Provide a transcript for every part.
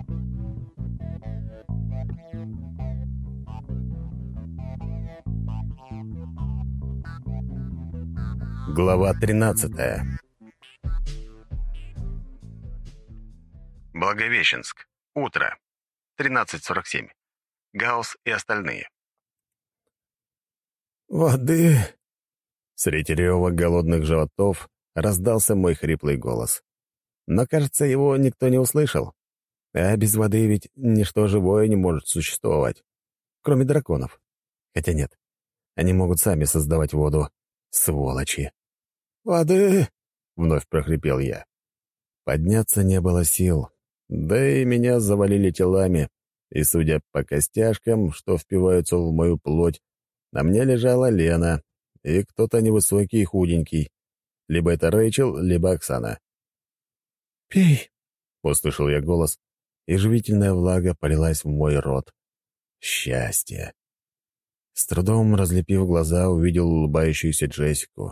Глава 13. Благовещенск. Утро. 13:47. Гаусс и остальные. «Воды!» Среди рева голодных животов раздался мой хриплый голос. Но, кажется, его никто не услышал. А без воды ведь ничто живое не может существовать, кроме драконов. Хотя нет, они могут сами создавать воду. Сволочи! «Воды!» — вновь прохрипел я. Подняться не было сил, да и меня завалили телами, и, судя по костяшкам, что впиваются в мою плоть, на мне лежала Лена и кто-то невысокий и худенький. Либо это Рэйчел, либо Оксана. «Пей!» — услышал я голос, и живительная влага полилась в мой рот. Счастье! С трудом разлепив глаза, увидел улыбающуюся Джессику.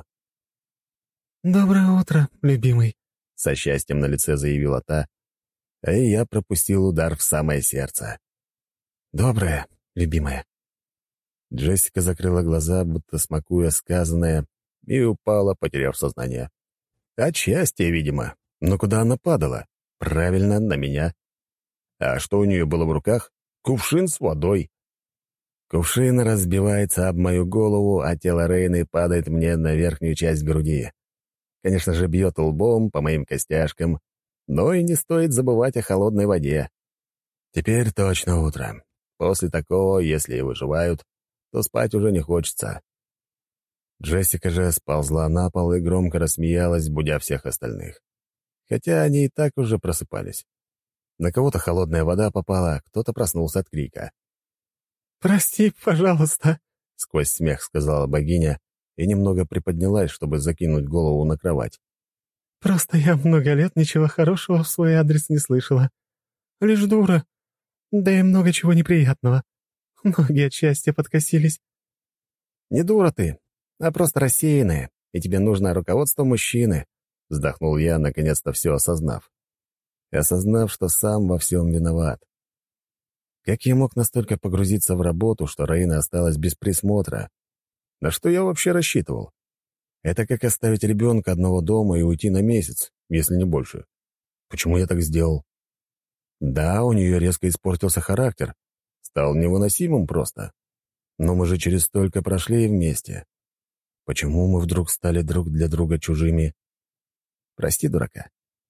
«Доброе утро, любимый», — со счастьем на лице заявила та, а и я пропустил удар в самое сердце. «Доброе, любимая». Джессика закрыла глаза, будто смакуя сказанное, и упала, потеряв сознание. От счастья, видимо. Но куда она падала? Правильно, на меня. А что у нее было в руках? Кувшин с водой. Кувшин разбивается об мою голову, а тело Рейны падает мне на верхнюю часть груди. Конечно же, бьет лбом по моим костяшкам, но и не стоит забывать о холодной воде. Теперь точно утро. После такого, если и выживают, то спать уже не хочется. Джессика же сползла на пол и громко рассмеялась, будя всех остальных. Хотя они и так уже просыпались. На кого-то холодная вода попала, кто-то проснулся от крика. «Прости, пожалуйста», — сквозь смех сказала богиня и немного приподнялась, чтобы закинуть голову на кровать. «Просто я много лет ничего хорошего в свой адрес не слышала. Лишь дура, да и много чего неприятного. Ноги от счастья подкосились». «Не дура ты, а просто рассеянная, и тебе нужно руководство мужчины», — вздохнул я, наконец-то все осознав. Осознав, что сам во всем виноват. Как я мог настолько погрузиться в работу, что Раина осталась без присмотра? На что я вообще рассчитывал? Это как оставить ребенка одного дома и уйти на месяц, если не больше. Почему я так сделал? Да, у нее резко испортился характер. Стал невыносимым просто. Но мы же через столько прошли вместе. Почему мы вдруг стали друг для друга чужими? Прости, дурака.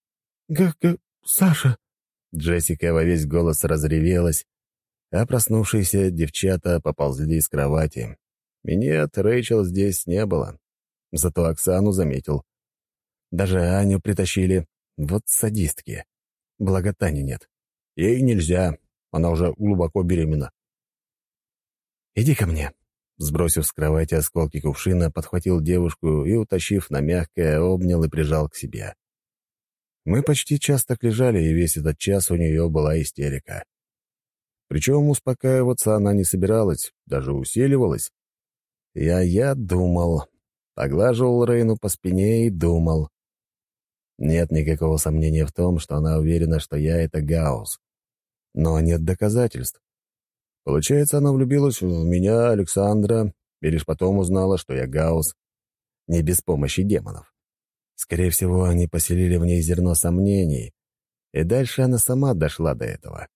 Саша!» Джессика во весь голос разревелась, а проснувшиеся девчата поползли из кровати. И нет, Рэйчел здесь не было. Зато Оксану заметил. Даже Аню притащили. Вот садистки. Благо Тани нет. Ей нельзя, она уже глубоко беременна. «Иди ко мне». Сбросив с кровати осколки кувшина, подхватил девушку и, утащив на мягкое, обнял и прижал к себе. Мы почти час так лежали, и весь этот час у нее была истерика. Причем успокаиваться она не собиралась, даже усиливалась. Я думал, поглаживал Рейну по спине и думал. Нет никакого сомнения в том, что она уверена, что я — это Гаусс. Но нет доказательств. Получается, она влюбилась в меня, Александра, и лишь потом узнала, что я Гаусс, не без помощи демонов. Скорее всего, они поселили в ней зерно сомнений, и дальше она сама дошла до этого.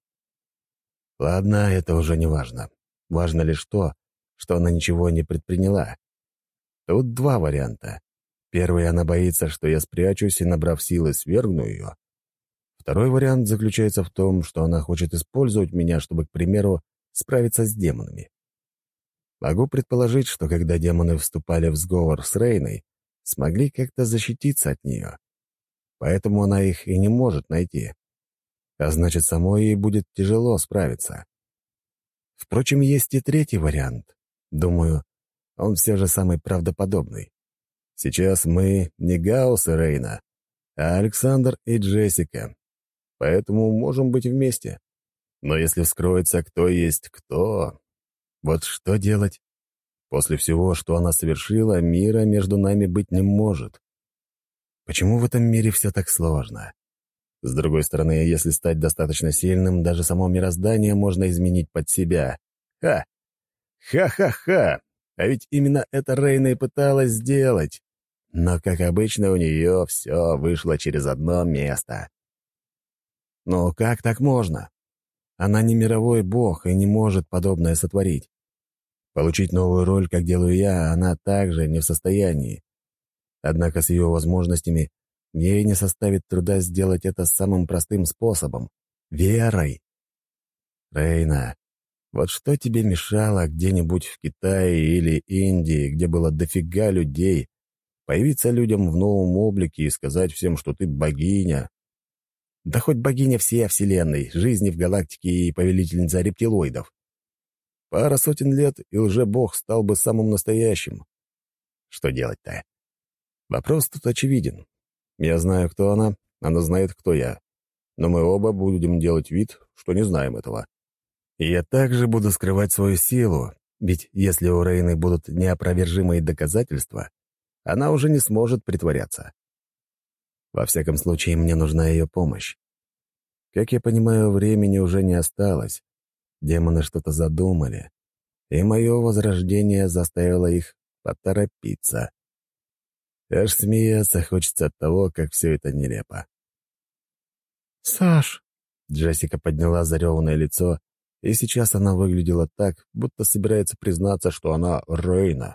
Ладно, это уже не важно. Важно лишь то, что она ничего не предприняла. Тут два варианта. Первый — она боится, что я спрячусь и, набрав силы, свергну ее. Второй вариант заключается в том, что она хочет использовать меня, чтобы, к примеру, справиться с демонами. Могу предположить, что когда демоны вступали в сговор с Рейной, смогли как-то защититься от нее. Поэтому она их и не может найти. А значит, самой ей будет тяжело справиться. Впрочем, есть и третий вариант. Думаю, он все же самый правдоподобный. Сейчас мы не Гаусс и Рейна, а Александр и Джессика. Поэтому можем быть вместе. Но если вскроется, кто есть кто, вот что делать? После всего, что она совершила, мира между нами быть не может. Почему в этом мире все так сложно? С другой стороны, если стать достаточно сильным, даже само мироздание можно изменить под себя. Ха! Ха-ха-ха! А ведь именно это Рейна и пыталась сделать. Но, как обычно, у нее все вышло через одно место. Ну, как так можно? Она не мировой бог и не может подобное сотворить. Получить новую роль, как делаю я, она также не в состоянии. Однако с ее возможностями ей не составит труда сделать это самым простым способом — верой. Рейна, вот что тебе мешало где-нибудь в Китае или Индии, где было дофига людей, появиться людям в новом облике и сказать всем, что ты богиня? Да хоть богиня всей Вселенной, жизни в галактике и повелительница рептилоидов. Пара сотен лет, и лже-бог стал бы самым настоящим. Что делать-то? Вопрос тут очевиден. Я знаю, кто она знает, кто я. Но мы оба будем делать вид, что не знаем этого. И я также буду скрывать свою силу, ведь если у Рейны будут неопровержимые доказательства, она уже не сможет притворяться. Во всяком случае, мне нужна ее помощь. Как я понимаю, времени уже не осталось. Демоны что-то задумали, и мое возрождение заставило их поторопиться. Аж смеяться хочется от того, как все это нелепо. «Саш!» — Джессика подняла зареванное лицо, и сейчас она выглядела так, будто собирается признаться, что она Рейна.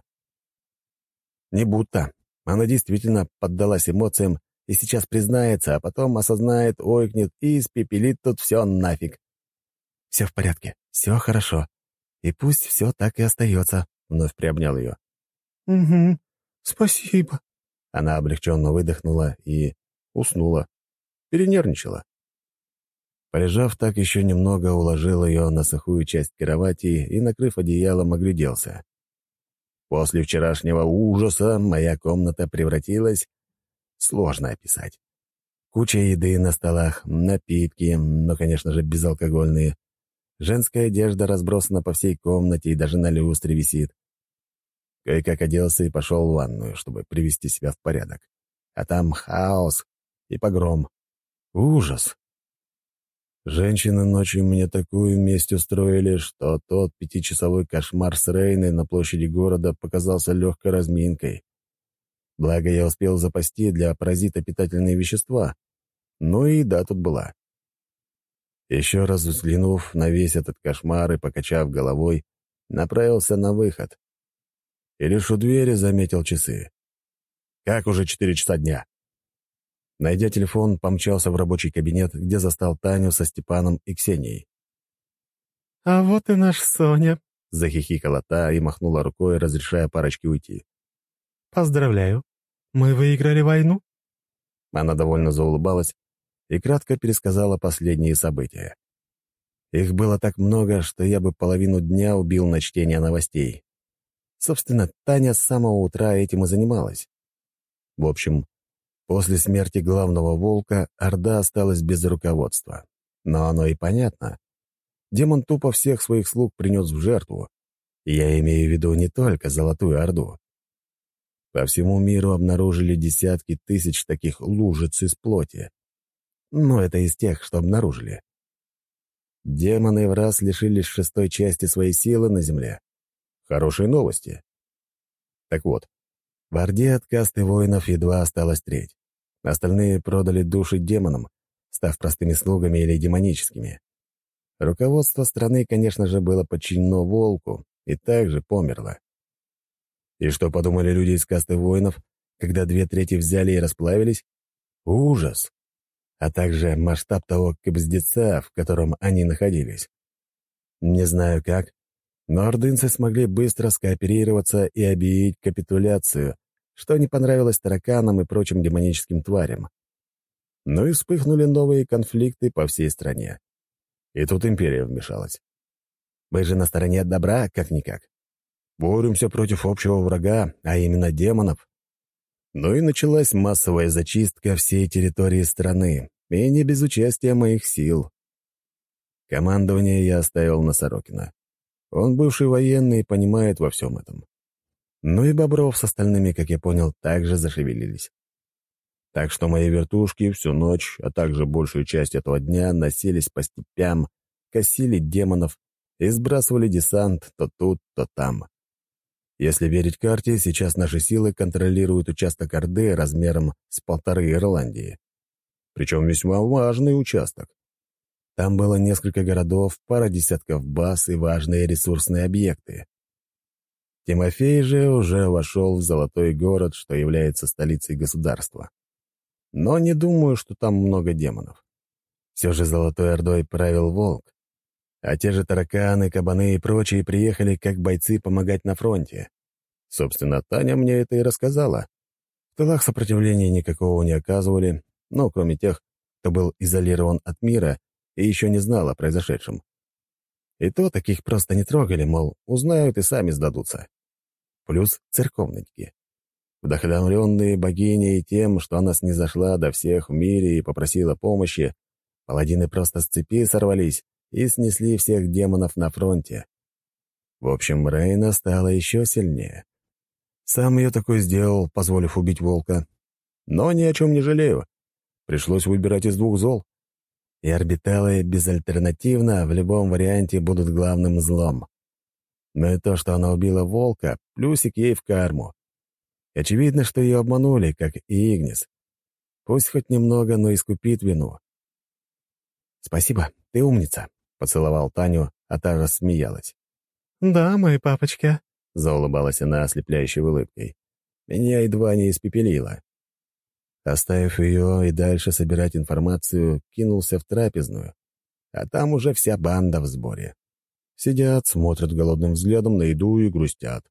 Не будто. Она действительно поддалась эмоциям и сейчас признается, а потом осознает, ойкнет и испепелит тут все нафиг. «Все в порядке, все хорошо. И пусть все так и остается», — вновь приобнял ее. «Угу, спасибо». Она облегченно выдохнула и уснула. Перенервничала. Полежав так еще немного, уложил ее на сухую часть кровати и, накрыв одеялом, огляделся. После вчерашнего ужаса моя комната превратилась... Сложно описать. Куча еды на столах, напитки, но, конечно же, безалкогольные. Женская одежда разбросана по всей комнате и даже на люстре висит. Кое-как оделся и пошел в ванную, чтобы привести себя в порядок. А там хаос и погром. Ужас. Женщины ночью мне такую месть устроили, что тот 5-часовой кошмар с Рейной на площади города показался легкой разминкой. Благо, я успел запасти для паразита питательные вещества. Ну и еда тут была. Еще раз взглянув на весь этот кошмар и покачав головой, направился на выход. И лишь у двери заметил часы. Как уже 4 часа дня? Найдя телефон, помчался в рабочий кабинет, где застал Таню со Степаном и Ксенией. «А вот и наш Соня», — захихикала та и махнула рукой, разрешая парочке уйти. «Поздравляю. Мы выиграли войну». Она довольно заулыбалась и кратко пересказала последние события. Их было так много, что я бы половину дня убил на чтение новостей. Собственно, Таня с самого утра этим и занималась. В общем, после смерти главного волка Орда осталась без руководства. Но оно и понятно. Демон тупо всех своих слуг принес в жертву. И я имею в виду не только Золотую Орду. По всему миру обнаружили десятки тысяч таких лужиц из плоти. Но это из тех, что обнаружили. Демоны в раз лишились 6-й части своей силы на Земле. Хорошие новости. Так вот, в Орде от касты воинов едва осталась треть. Остальные продали души демонам, став простыми слугами или демоническими. Руководство страны, конечно же, было подчинено волку и также померло. И что подумали люди из касты воинов, когда 2/3 взяли и расплавились? Ужас! А также масштаб того кабздеца, в котором они находились. Не знаю как, но ордынцы смогли быстро скооперироваться и объявить капитуляцию, что не понравилось тараканам и прочим демоническим тварям. Ну и вспыхнули новые конфликты по всей стране. И тут империя вмешалась. Мы же на стороне добра, как-никак. Боремся против общего врага, а именно демонов. Ну и началась массовая зачистка всей территории страны, и не без участия моих сил. Командование я оставил на Сорокина. Он бывший военный и понимает во всем этом. Ну и Бобров с остальными, как я понял, также зашевелились. Так что мои вертушки всю ночь, а также большую часть этого дня носились по степям, косили демонов и сбрасывали десант то тут, то там. Если верить карте, сейчас наши силы контролируют участок Орды размером с 1,5 Ирландии. Причем весьма важный участок. Там было несколько городов, пара десятков баз и важные ресурсные объекты. Тимофей же уже вошел в Золотой город, что является столицей государства. Но не думаю, что там много демонов. Все же Золотой Ордой правил волк, а те же тараканы, кабаны и прочие приехали как бойцы помогать на фронте. Собственно, Таня мне это и рассказала. В тылах сопротивления никакого не оказывали, но кроме тех, кто был изолирован от мира и еще не знал о произошедшем. И то таких просто не трогали, мол, узнают и сами сдадутся. Плюс церковники. Вдохновленные богиней тем, что она снизошла до всех в мире и попросила помощи, паладины просто с цепи сорвались и снесли всех демонов на фронте. В общем, Рейна стала еще сильнее. Сам ее такой сделал, позволив убить волка. Но ни о чем не жалею. Пришлось выбирать из двух зол. И орбиталы безальтернативно в любом варианте будут главным злом. Но и то, что она убила волка, плюсик ей в карму. Очевидно, что ее обманули, как и Игнис. Пусть хоть немного, но искупит вину. «Спасибо, ты умница», — поцеловал Таню, а та рассмеялась. «Да, мой папочка», — заулыбалась она ослепляющей улыбкой. Меня едва не испепелило. Оставив ее и дальше собирать информацию, кинулся в трапезную. А там уже вся банда в сборе. Сидят, смотрят голодным взглядом на еду и грустят.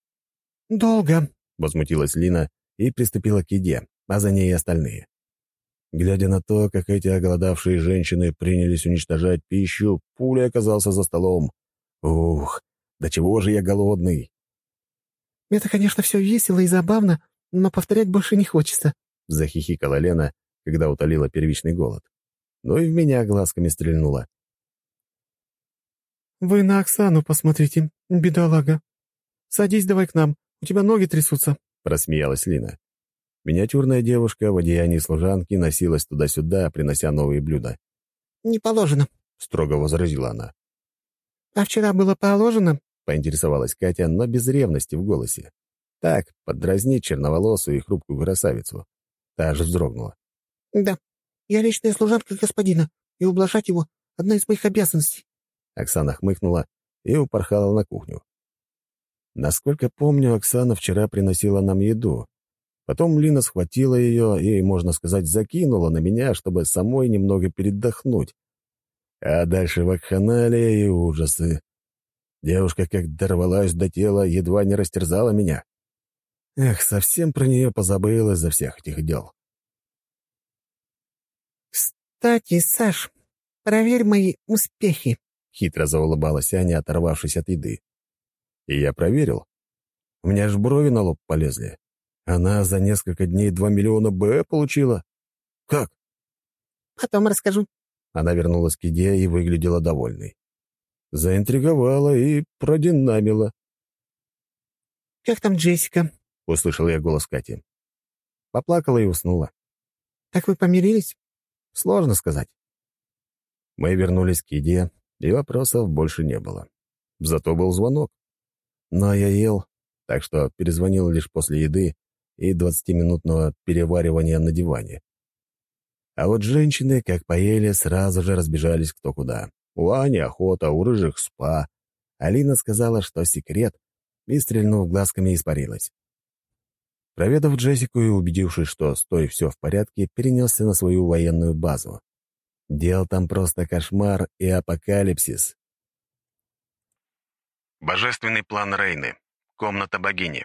«Долго», — возмутилась Лина и приступила к еде, а за ней и остальные. Глядя на то, как эти оголодавшие женщины принялись уничтожать пищу, пулей оказался за столом. Ух, да чего же я голодный! «Это, конечно, все весело и забавно, но повторять больше не хочется», — захихикала Лена, когда утолила первичный голод. Ну и в меня глазками стрельнула. «Вы на Оксану посмотрите, бедолага. Садись давай к нам, у тебя ноги трясутся», — просмеялась Лина. Миниатюрная девушка в одеянии служанки носилась туда-сюда, принося новые блюда. «Не положено», — строго возразила она. «А вчера было положено?» — поинтересовалась Катя, но без ревности в голосе. Так, поддразнить черноволосую и хрупкую красавицу. Та же вздрогнула. «Да, я личная служанка господина, и ублажать его — одна из моих обязанностей». Оксана хмыкнула и упорхала на кухню. Насколько помню, Оксана вчера приносила нам еду. Потом Лина схватила ее и, можно сказать, закинула на меня, чтобы самой немного передохнуть. А дальше вакханалия и ужасы. Девушка, как дорвалась до тела, едва не растерзала меня. Эх, совсем про нее позабыл из-за всех этих дел. «Кстати, Саш, проверь мои успехи», — хитро заулыбалась Аня, оторвавшись от еды. И я проверил. У меня аж брови на лоб полезли. Она за несколько дней 2 миллиона Б получила. Как? «Потом расскажу». Она вернулась к еде и выглядела довольной. Заинтриговала и продинамила. «Как там Джессика?» — услышал я голос Кати. Поплакала и уснула. «Так вы помирились?» Сложно сказать. Мы вернулись к еде, и вопросов больше не было. Зато был звонок. Но я ел, так что перезвонил лишь после еды и 20-минутного переваривания на диване. А вот женщины, как поели, сразу же разбежались кто куда. У Ани охота, у рыжих спа. Алина сказала, что секрет, и, стрельнув глазками, испарилась. Проведав Джессику и убедившись, что с той все в порядке, перенесся на свою военную базу. Дел там просто кошмар и апокалипсис. Божественный план Рейны. Комната богини.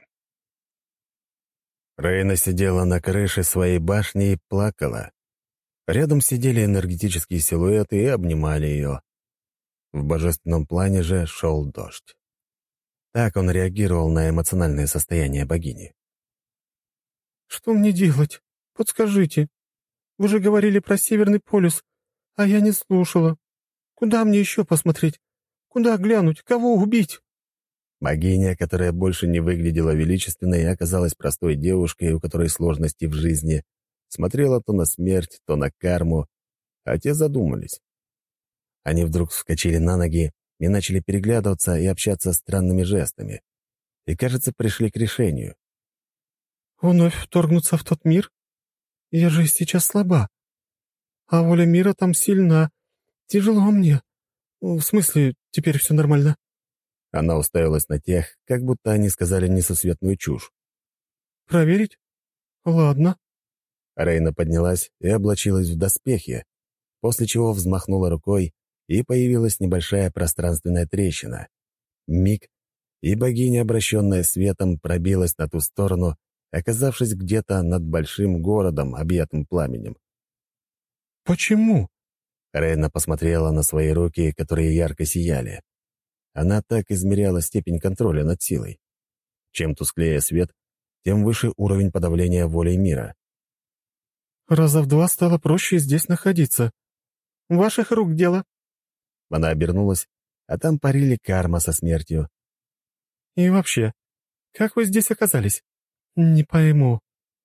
Рейна сидела на крыше своей башни и плакала. Рядом сидели энергетические силуэты и обнимали ее. В божественном плане же шел дождь. Так он реагировал на эмоциональное состояние богини. «Что мне делать? Подскажите. Вы же говорили про Северный полюс, а я не слушала. Куда мне еще посмотреть? Куда глянуть? Кого убить?» Богиня, которая больше не выглядела величественной, оказалась простой девушкой, у которой сложности в жизни, смотрела то на смерть, то на карму, а те задумались. Они вдруг вскочили на ноги и начали переглядываться и общаться странными жестами. И, кажется, пришли к решению. «Вновь вторгнуться в тот мир? Я же сейчас слаба. А воля мира там сильна. Тяжело мне. В смысле, теперь все нормально?» Она уставилась на тех, как будто они сказали несусветную чушь. «Проверить? Ладно». Рейна поднялась и облачилась в доспехи, после чего взмахнула рукой, и появилась небольшая пространственная трещина. Миг, и богиня, обращенная светом, пробилась на ту сторону, оказавшись где-то над большим городом, объятым пламенем. «Почему?» Рейна посмотрела на свои руки, которые ярко сияли. Она так измеряла степень контроля над силой. Чем тусклее свет, тем выше уровень подавления волей мира. «Раза в два стало проще здесь находиться. Ваших рук дело». Она обернулась, а там парили карма со смертью. «И вообще, как вы здесь оказались? Не пойму».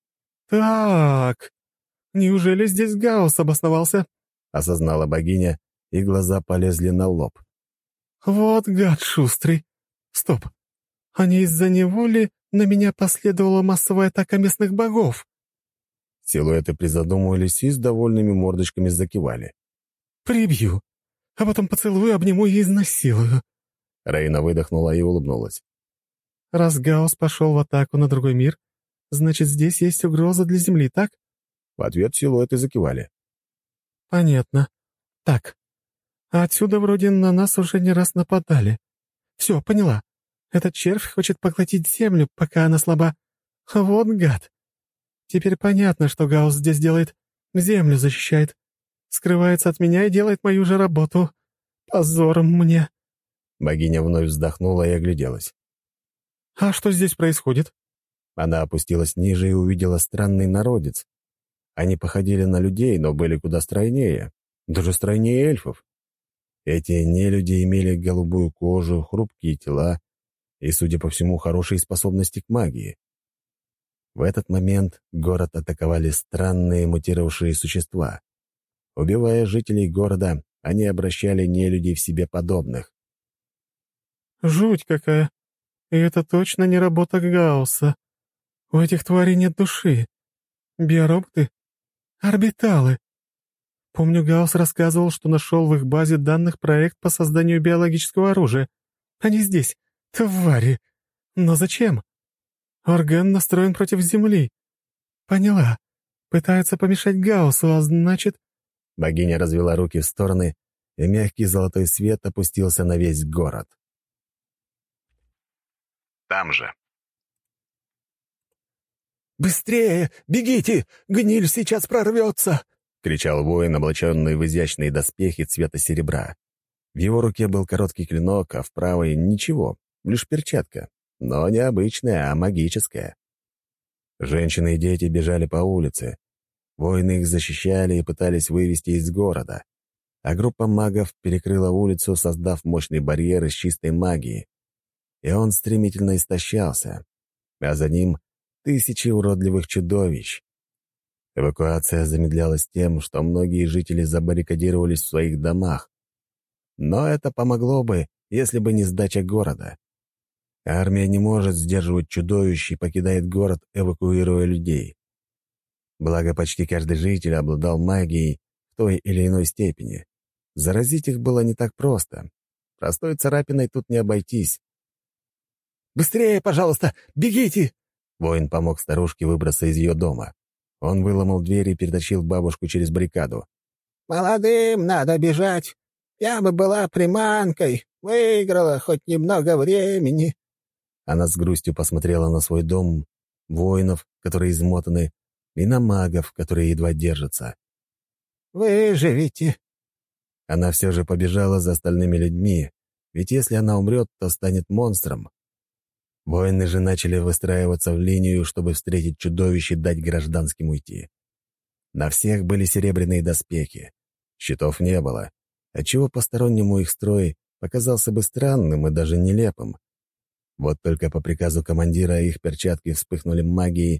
«Так, неужели здесь Гаусс обосновался?» — осознала богиня, и глаза полезли на лоб. «Вот гад шустрый. Стоп. А не из-за него ли на меня последовала массовая атака местных богов?» Силуэты призадумывались и с довольными мордочками закивали. «Прибью, а потом поцелую, обниму и изнасилую». Рейна выдохнула и улыбнулась. «Раз Гаусс пошел в атаку на другой мир, значит, здесь есть угроза для Земли, так?» В ответ силуэты закивали. «Понятно. Так, а отсюда вроде на нас уже не раз нападали. Все, поняла. Этот червь хочет поглотить Землю, пока она слаба. Вот гад. Теперь понятно, что Гаусс здесь делает. Землю защищает. Скрывается от меня и делает мою же работу. Позором мне». Богиня вновь вздохнула и огляделась. «А что здесь происходит?» Она опустилась ниже и увидела странный народец. Они походили на людей, но были куда стройнее, даже стройнее эльфов. Эти нелюди имели голубую кожу, хрупкие тела и, судя по всему, хорошие способности к магии. В этот момент город атаковали странные мутировавшие существа. Убивая жителей города, они обращали нелюдей в себе подобных. «Жуть какая. И это точно не работа Гаусса. У этих тварей нет души. Биороботы? Орбиталы. Помню, Гаусс рассказывал, что нашел в их базе данных проект по созданию биологического оружия. Они здесь. Твари. Но зачем? Орган настроен против Земли. Поняла. Пытаются помешать Гауссу, а значит...» Богиня развела руки в стороны, и мягкий золотой свет опустился на весь город. Там же. «Быстрее! Бегите! Гниль сейчас прорвется!» — кричал воин, облаченный в изящные доспехи цвета серебра. В его руке был короткий клинок, а в правой — ничего, лишь перчатка. Но не обычная, а магическая. Женщины и дети бежали по улице. Воины их защищали и пытались вывести из города. А группа магов перекрыла улицу, создав мощный барьер из чистой магии. И он стремительно истощался. А за ним тысячи уродливых чудовищ. Эвакуация замедлялась тем, что многие жители забаррикадировались в своих домах. Но это помогло бы, если бы не сдача города. Армия не может сдерживать чудовищ и покидает город, эвакуируя людей. Благо, почти каждый житель обладал магией в той или иной степени. Заразить их было не так просто. Простой царапиной тут не обойтись. «Быстрее, пожалуйста! Бегите!» Воин помог старушке выбраться из ее дома. Он выломал дверь и перетащил бабушку через баррикаду. «Молодым надо бежать. Я бы была приманкой, выиграла хоть немного времени». Она с грустью посмотрела на свой дом, воинов, которые измотаны, и на магов, которые едва держатся. «Выживите». Она все же побежала за остальными людьми, ведь если она умрет, то станет монстром. Воины же начали выстраиваться в линию, чтобы встретить чудовище и дать гражданским уйти. На всех были серебряные доспехи. Щитов не было, отчего постороннему их строй показался бы странным и даже нелепым. Вот только по приказу командира их перчатки вспыхнули магией,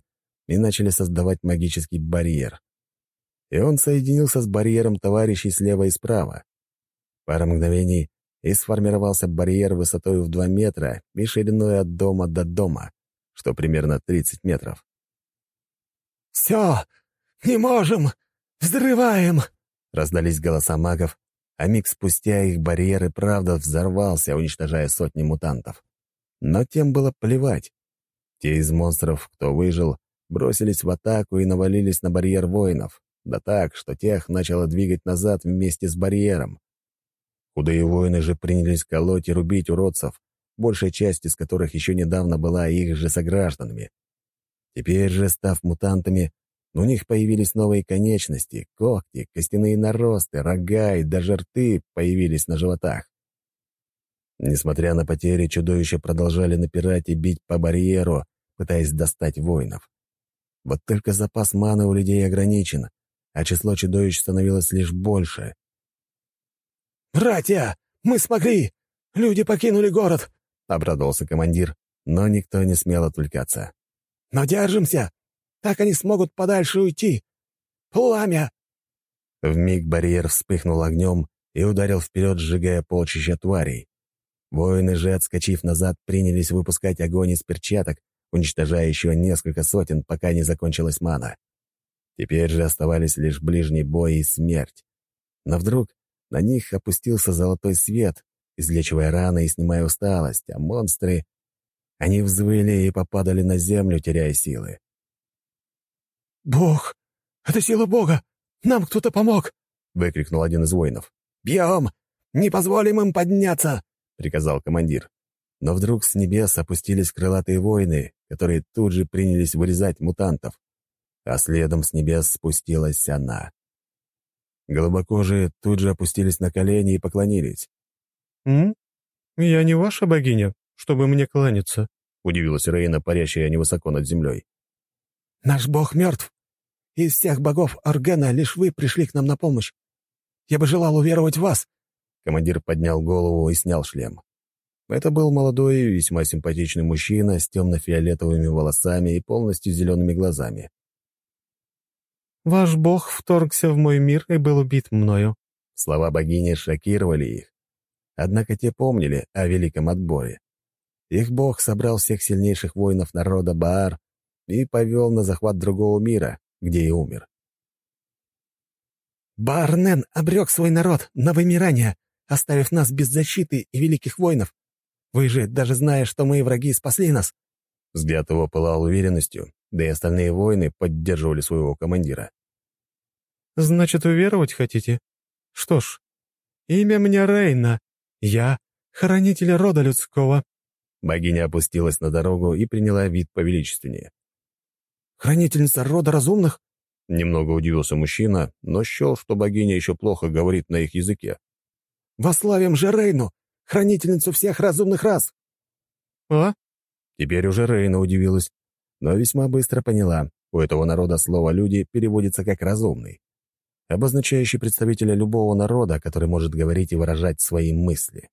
и начали создавать магический барьер. И он соединился с барьером товарищей слева и справа. Пара мгновений, и сформировался барьер высотой в 2 метра и шириной от дома до дома, что примерно 30 метров. «Все! Не можем! Взрываем!» — раздались голоса магов, а миг спустя их барьер и правда взорвался, уничтожая сотни мутантов. Но тем было плевать. Те из монстров, кто выжил, бросились в атаку и навалились на барьер воинов, да так, что тех начало двигать назад вместе с барьером. Худые воины же принялись колоть и рубить уродцев, большая часть из которых еще недавно была их же согражданами. Теперь же, став мутантами, у них появились новые конечности, когти, костяные наросты, рога и даже рты появились на животах. Несмотря на потери, чудовища продолжали напирать и бить по барьеру, пытаясь достать воинов. Вот только запас маны у людей ограничен, а число чудовищ становилось лишь больше. «Братья, мы смогли! Люди покинули город!» — обрадовался командир, но никто не смел отвлекаться. «Но держимся! Так они смогут подальше уйти! Пламя!» Вмиг барьер вспыхнул огнем и ударил вперед, сжигая полчища тварей. Воины же, отскочив назад, принялись выпускать огонь из перчаток, уничтожая еще несколько сотен, пока не закончилась мана. Теперь же оставались лишь ближний бой и смерть. Но вдруг на них опустился золотой свет, излечивая раны и снимая усталость, а монстры... Они взвыли и попадали на землю, теряя силы. «Бог! Это сила Бога! Нам кто-то помог!» — выкрикнул один из воинов. «Бьем! Не позволим им подняться!» — приказал командир. Но вдруг с небес опустились крылатые воины, которые тут же принялись вырезать мутантов. А следом с небес спустилась она. Голубокожие тут же опустились на колени и поклонились. Я не ваша богиня, чтобы мне кланяться», — удивилась Рейна, парящая невысоко над землей. «Наш бог мертв. Из всех богов Оргена лишь вы пришли к нам на помощь. Я бы желал уверовать в вас». Командир поднял голову и снял шлем. Это был молодой и весьма симпатичный мужчина с темно-фиолетовыми волосами и полностью зелеными глазами. «Ваш бог вторгся в мой мир и был убит мною». Слова богини шокировали их. Однако те помнили о великом отборе. Их бог собрал всех сильнейших воинов народа Баар и повел на захват другого мира, где и умер. «Баарнен обрек свой народ на вымирание, оставив нас без защиты и великих воинов. Вы же, даже зная, что мы враги, спасли нас». Взгляд его пылал уверенностью, да и остальные воины поддерживали своего командира. «Значит, уверовать хотите? Что ж, имя мне Рейна. Я — хранитель рода людского». Богиня опустилась на дорогу и приняла вид повеличественнее. «Хранительница рода разумных?» Немного удивился мужчина, но счел, что богиня еще плохо говорит на их языке. «Восславим же Рейну, хранительницу всех разумных рас!» «А?» Теперь уже Рейна удивилась, но весьма быстро поняла, у этого народа слово «люди» переводится как «разумный», обозначающий представителя любого народа, который может говорить и выражать свои мысли.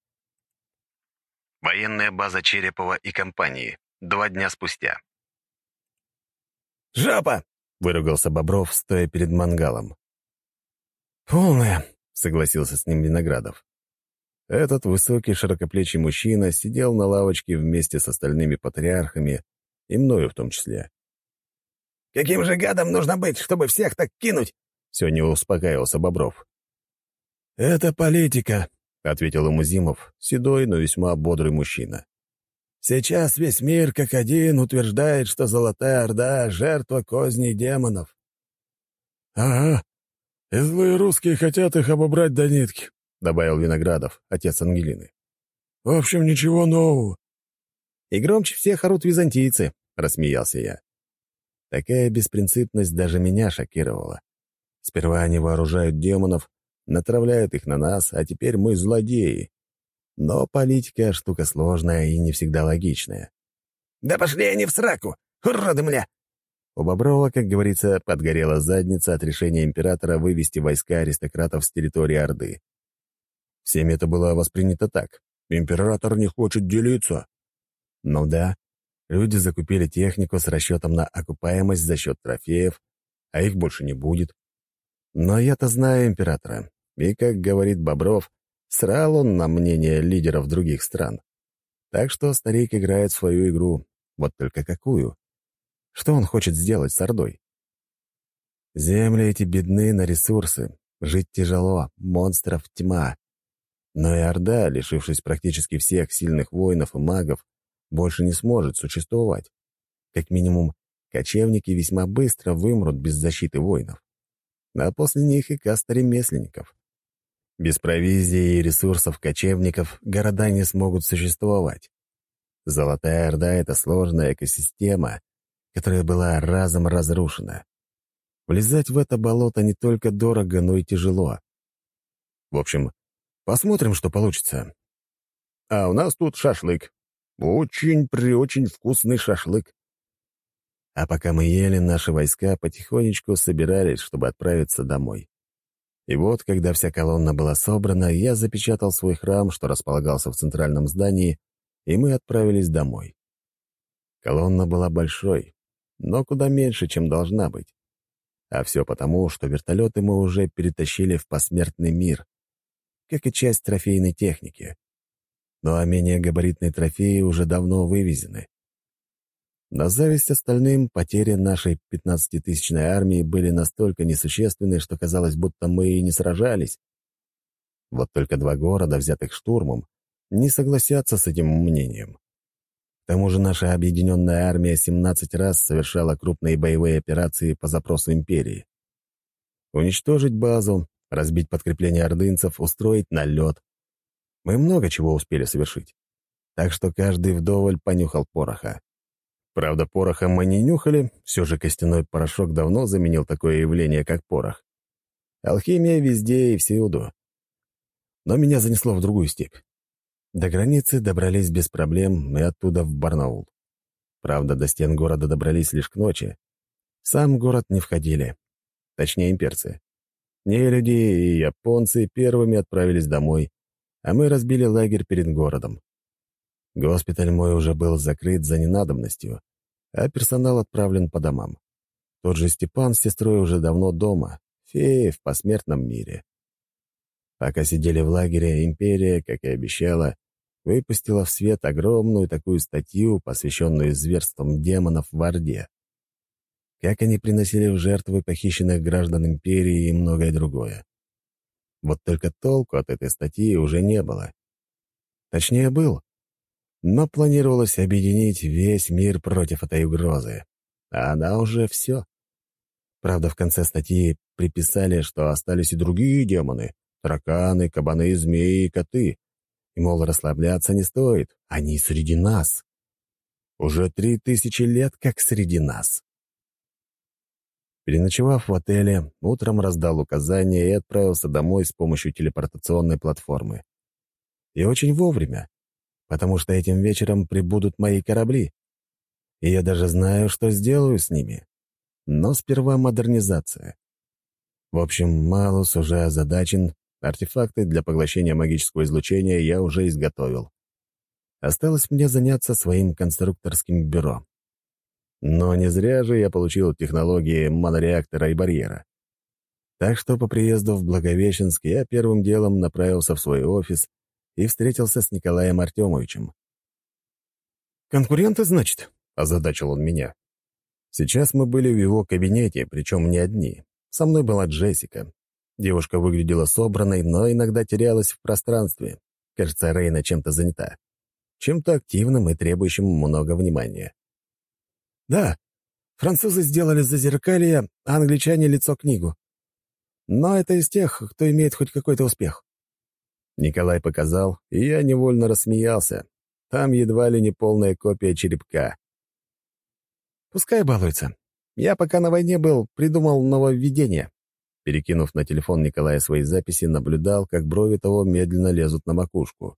Военная база Черепова и компании. 2 дня спустя. «Жаба!» — выругался Бобров, стоя перед мангалом. «Полная!» — согласился с ним Виноградов. Этот высокий широкоплечий мужчина сидел на лавочке вместе с остальными патриархами, и мною в том числе. «Каким же гадом нужно быть, чтобы всех так кинуть?» — все не успокаивался Бобров. «Это политика», — ответил ему Зимов, седой, но весьма бодрый мужчина. «Сейчас весь мир как один утверждает, что Золотая Орда — жертва козней демонов». «Ага, и злые русские хотят их обобрать до нитки», — добавил Виноградов, отец Ангелины. «В общем, ничего нового». «И громче всех орут византийцы», — рассмеялся я. Такая беспринципность даже меня шокировала. Сперва они вооружают демонов, натравляют их на нас, а теперь мы злодеи. Но политика — штука сложная и не всегда логичная. «Да пошли они в сраку, уроды, мля!» У Боброва, как говорится, подгорела задница от решения императора вывести войска аристократов с территории Орды. Всеми это было воспринято так. Император не хочет делиться. Ну да, Люди закупили технику с расчетом на окупаемость за счет трофеев, а их больше не будет. Но я-то знаю императора, и, как говорит Бобров, срал он на мнение лидеров других стран. Так что старик играет в свою игру. Вот только какую? Что он хочет сделать с Ордой? Земли эти бедны на ресурсы. Жить тяжело, монстров тьма. Но и Орда, лишившись практически всех сильных воинов и магов, больше не сможет существовать. Как минимум, кочевники весьма быстро вымрут без защиты воинов. А после них и каста ремесленников. Без провизии и ресурсов кочевников города не смогут существовать. Золотая Орда — это сложная экосистема, которая была разом разрушена. Влезать в это болото не только дорого, но и тяжело. В общем, посмотрим, что получится. А у нас тут шашлык. Очень вкусный шашлык. А пока мы ели, наши войска потихонечку собирались, чтобы отправиться домой. И вот, когда вся колонна была собрана, я запечатал свой храм, что располагался в центральном здании, и мы отправились домой. Колонна была большой, но куда меньше, чем должна быть. А все потому, что вертолеты мы уже перетащили в посмертный мир, как и часть трофейной техники. Ну а менее габаритные трофеи уже давно вывезены. На зависть остальным, потери нашей 15-тысячной армии были настолько несущественны, что казалось, будто мы и не сражались. Вот только 2 города, взятых штурмом, не согласятся с этим мнением. К тому же наша объединенная армия 17 раз совершала крупные боевые операции по запросу империи. Уничтожить базу, разбить подкрепление ордынцев, устроить налет. Мы много чего успели совершить. Так что каждый вдоволь понюхал пороха. Правда, пороха мы не нюхали, все же костяной порошок давно заменил такое явление, как порох. Алхимия везде и всюду. Но меня занесло в другую степь. До границы добрались без проблем и оттуда в Барнаул. Правда, до стен города добрались лишь к ночи. В сам город не входили. Точнее, имперцы. Нелюди и японцы первыми отправились домой, а мы разбили лагерь перед городом. Госпиталь мой уже был закрыт за ненадобностью, а персонал отправлен по домам. Тот же Степан с сестрой уже давно дома, феи в посмертном мире. Пока сидели в лагере, империя, как и обещала, выпустила в свет огромную такую статью, посвященную зверствам демонов в Орде. Как они приносили в жертвы похищенных граждан империи и многое другое. Вот только толку от этой статьи уже не было. Точнее, был. Но планировалось объединить весь мир против этой угрозы. А она уже все. Правда, в конце статьи приписали, что остались и другие демоны — тараканы, кабаны, змеи и коты. И, мол, расслабляться не стоит. Они среди нас. Уже 3000 лет как среди нас. Переночевав в отеле, утром раздал указания и отправился домой с помощью телепортационной платформы. И очень вовремя, потому что этим вечером прибудут мои корабли. И я даже знаю, что сделаю с ними. Но сперва модернизация. В общем, Малус уже озадачен, артефакты для поглощения магического излучения я уже изготовил. Осталось мне заняться своим конструкторским бюро. Но не зря же я получил технологии монореактора и барьера. Так что по приезду в Благовещенск я первым делом направился в свой офис и встретился с Николаем Артемовичем. «Конкуренты, значит?» — озадачил он меня. Сейчас мы были в его кабинете, причем не одни. Со мной была Джессика. Девушка выглядела собранной, но иногда терялась в пространстве. Кажется, Рейна чем-то занята. Чем-то активным и требующим много внимания. «Да, французы сделали зазеркалье, а англичане — лицо-книгу. Но это из тех, кто имеет хоть какой-то успех». Николай показал, и я невольно рассмеялся. Там едва ли не полная копия черепка. «Пускай балуется. Я, пока на войне был, придумал нововведение». Перекинув на телефон Николая свои записи, наблюдал, как брови того медленно лезут на макушку.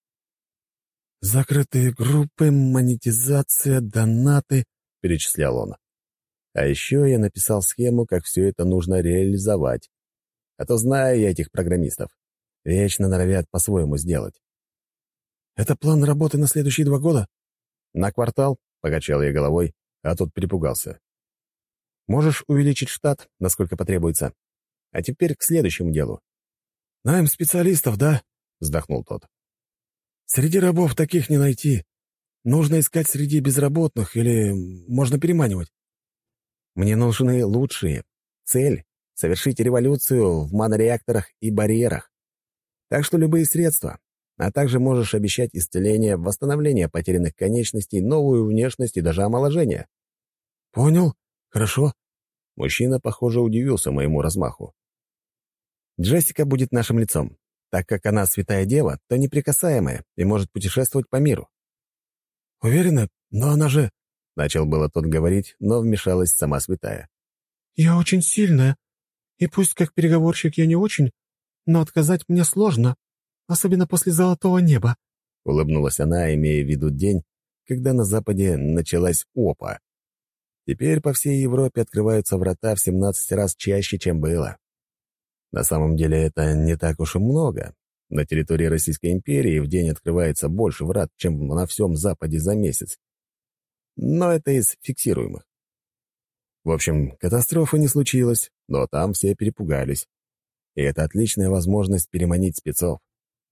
«Закрытые группы, монетизация, донаты», — перечислял он. А еще я написал схему, как все это нужно реализовать. А то знаю я этих программистов. Вечно норовят по-своему сделать. «Это план работы на следующие 2 года?» На квартал, — покачал я головой, а тот перепугался. «Можешь увеличить штат, насколько потребуется. А теперь к следующему делу». «Найм специалистов, да?» — вздохнул тот. «Среди рабов таких не найти. Нужно искать среди безработных или можно переманивать». «Мне нужны лучшие. Цель — совершить революцию в манореакторах и барьерах. Так что любые средства. А также можешь обещать исцеление, восстановление потерянных конечностей, новую внешность и даже омоложение». «Понял. Хорошо». Мужчина, похоже, удивился моему размаху. «Джессика будет нашим лицом. Так как она святая дева, то неприкасаемая и может путешествовать по миру». «Уверена? Но она же...» — начал было тот говорить, но вмешалась сама святая. «Я очень сильная, и пусть как переговорщик я не очень, но отказать мне сложно, особенно после золотого неба». Улыбнулась она, имея в виду день, когда на Западе началась ОПА. Теперь по всей Европе открываются врата в 17 раз чаще, чем было. На самом деле это не так уж и много. На территории Российской империи в день открывается больше врат, чем на всем Западе за месяц. Но это из фиксируемых. В общем, катастрофы не случилось, но там все перепугались. И это отличная возможность переманить спецов.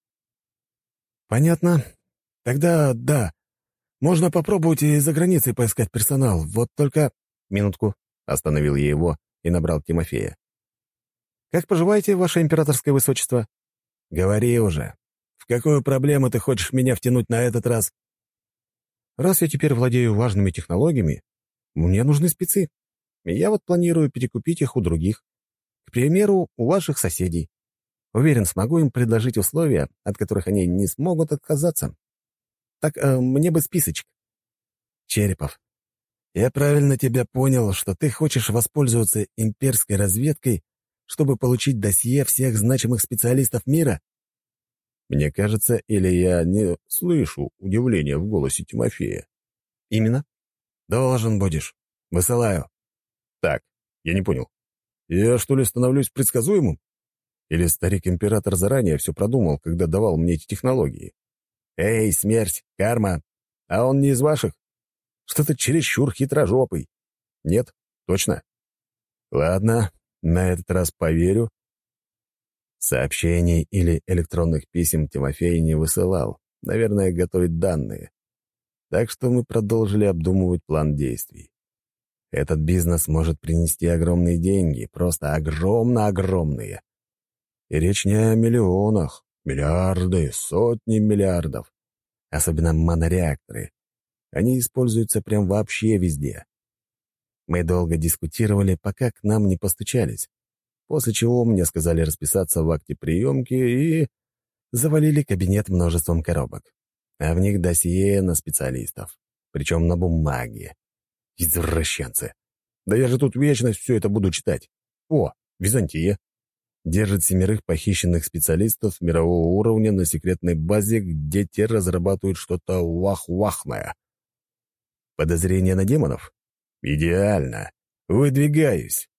«Понятно. Тогда да. Можно попробовать и за границей поискать персонал. Вот только...» «Минутку», — остановил я его и набрал Тимофея. «Как поживаете, ваше императорское высочество?» «Говори уже. В какую проблему ты хочешь меня втянуть на этот раз?» «Раз я теперь владею важными технологиями, мне нужны спецы. Я вот планирую перекупить их у других. К примеру, у ваших соседей. Уверен, смогу им предложить условия, от которых они не смогут отказаться. Так, мне бы списочек». «Черепов, я правильно тебя понял, что ты хочешь воспользоваться имперской разведкой, чтобы получить досье всех значимых специалистов мира?» Мне кажется, или я не слышу удивления в голосе Тимофея. «Именно?» «Должен будешь. Высылаю». «Так, я не понял. Я, что ли, становлюсь предсказуемым? Или старик-император заранее все продумал, когда давал мне эти технологии? Эй, смерть, карма, а он не из ваших? Что-то чересчур хитрожопый. Нет? Точно? Ладно, на этот раз поверю». Сообщений или электронных писем Тимофей не высылал. Наверное, готовит данные. Так что мы продолжили обдумывать план действий. Этот бизнес может принести огромные деньги, просто огромные. И речь не о миллионах, миллиарды, сотни миллиардов. Особенно монореакторы. Они используются прям вообще везде. Мы долго дискутировали, пока к нам не постучались, после чего мне сказали расписаться в акте приемки и завалили кабинет множеством коробок. А в них досье на специалистов. Причем на бумаге. Извращенцы. Да я же тут вечность все это буду читать. О, Византия. Держит 7 похищенных специалистов мирового уровня на секретной базе, где те разрабатывают что-то вах-вахное. Подозрение на демонов? Идеально. Выдвигаюсь.